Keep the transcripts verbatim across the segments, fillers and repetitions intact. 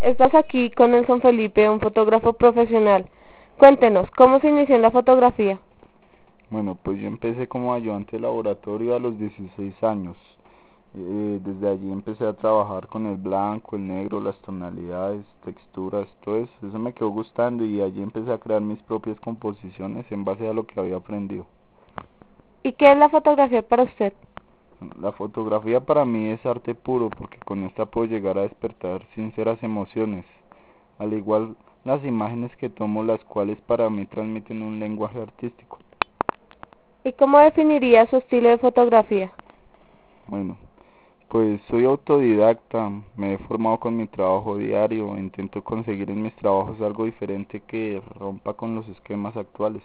Estás aquí con Nelson Felipe, un fotógrafo profesional. Cuéntenos, ¿cómo se inició en la fotografía? Bueno, pues yo empecé como ayudante de laboratorio a los dieciséis años. Eh, desde allí empecé a trabajar con el blanco, el negro, las tonalidades, texturas, todo eso. Eso me quedó gustando y allí empecé a crear mis propias composiciones en base a lo que había aprendido. ¿Y qué es la fotografía para usted? La fotografía para mí es arte puro porque con esta puedo llegar a despertar sinceras emociones, al igual las imágenes que tomo, las cuales para mí transmiten un lenguaje artístico. ¿Y cómo definiría su estilo de fotografía? Bueno, pues soy autodidacta, me he formado con mi trabajo diario, intento conseguir en mis trabajos algo diferente que rompa con los esquemas actuales.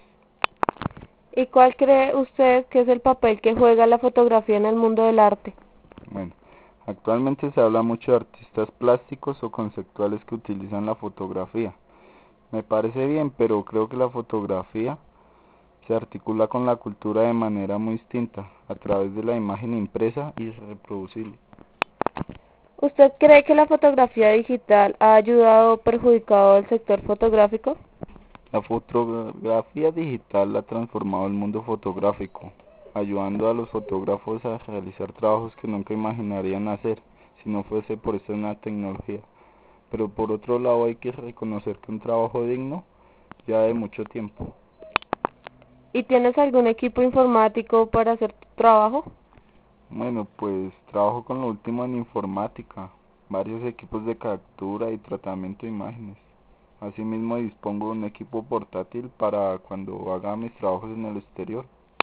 ¿Y cuál cree usted que es el papel que juega la fotografía en el mundo del arte? Bueno, actualmente se habla mucho de artistas plásticos o conceptuales que utilizan la fotografía. Me parece bien, pero creo que la fotografía se articula con la cultura de manera muy distinta, a través de la imagen impresa y reproducible. ¿Usted cree que la fotografía digital ha ayudado o perjudicado al sector fotográfico? La fotografía digital ha transformado el mundo fotográfico, ayudando a los fotógrafos a realizar trabajos que nunca imaginarían hacer si no fuese por esta nueva tecnología. Pero por otro lado hay que reconocer que un trabajo digno ya de mucho tiempo. ¿Y tienes algún equipo informático para hacer tu trabajo? Bueno, pues trabajo con lo último en informática, varios equipos de captura y tratamiento de imágenes. Asimismo dispongo de un equipo portátil para cuando haga mis trabajos en el exterior.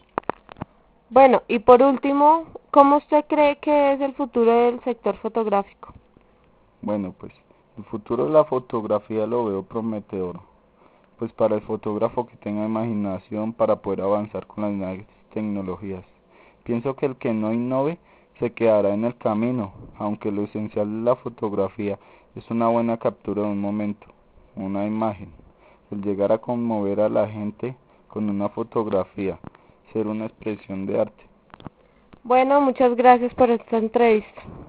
Bueno, y por último, ¿cómo usted cree que es el futuro del sector fotográfico? Bueno, pues el futuro de la fotografía lo veo prometedor, pues para el fotógrafo que tenga imaginación para poder avanzar con las nuevas tecnologías. Pienso que el que no innove se quedará en el camino, aunque lo esencial de la fotografía es una buena captura de un momento, una imagen, el llegar a conmover a la gente con una fotografía, ser una expresión de arte. Bueno, muchas gracias por esta entrevista.